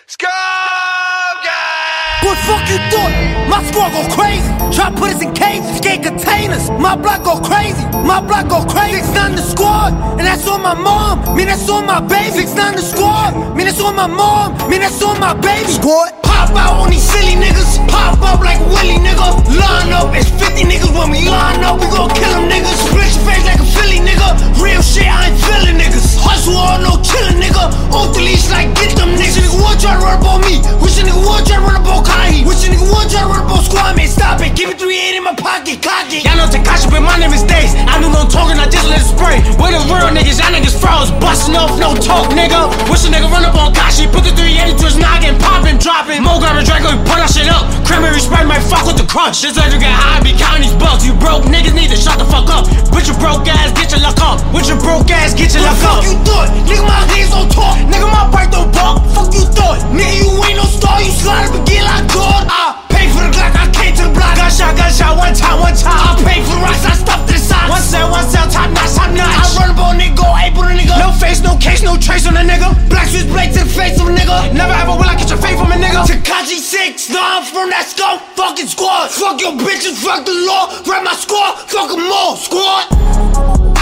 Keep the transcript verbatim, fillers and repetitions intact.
Scum gang! What the fuck you thought? My squad go crazy. Try put us in cages, get containers. My block go crazy. My block go crazy. Six nine the squad, and that's on my mom. Mean that's on my baby. Six nine the squad, mean that's on my mom. Mean that's on my baby. Squad. Pop out on these silly niggas. Pop up like a Willie nigga. Line up, it's fifty niggas when we line up. We gon' kill them niggas. Split your face like a Philly nigga. Real shit, I ain't feeling niggas. Hustle all, no chillin' nigga. Off the leash like get them niggas. Wish a nigga would try to run up on me. Wish a nigga would try to run up on Kai. Wish a nigga would try to run up on Squad, man. Stop it, give it three eight in my pocket, cock it. Y'all know Tekashi, but my name is Days. I do no talking, I just let it spray. We're the real niggas, y'all niggas froze. Bustin' off, no talk, nigga. Wish a nigga run up on Kashi. Put the three eighty to his noggin, poppin', droppin'. Mo grab a Draco, we put that shit up. Cranberry spray might fuck with the crunch. Just let you get high, be counting these bucks. You broke niggas need to shut the fuck up. With your broke ass, get your luck up. With your broke ass, get your luck up. Fuck you thought? Nigga, my hands don't talk. Nigga, my bike don't bark. Fuck you thought? Nigga, you ain't no star. You slide up and get like God. I pay for the Glock, I came to the block. Gunshot, gunshot, one time, one time. I pay for the rocks, I stuffed the socks. One cell, one cell, top notch, top notch. I run up on nigga, go ape on a nigga. No face, no case, no trace on a nigga. Black switch blade to the face of a nigga. Never ever will I get your faith from a nigga. Tekashi six nine from that skull fucking squad. Fuck your bitches, fuck the law. Grab my squad, fuck them all, squad.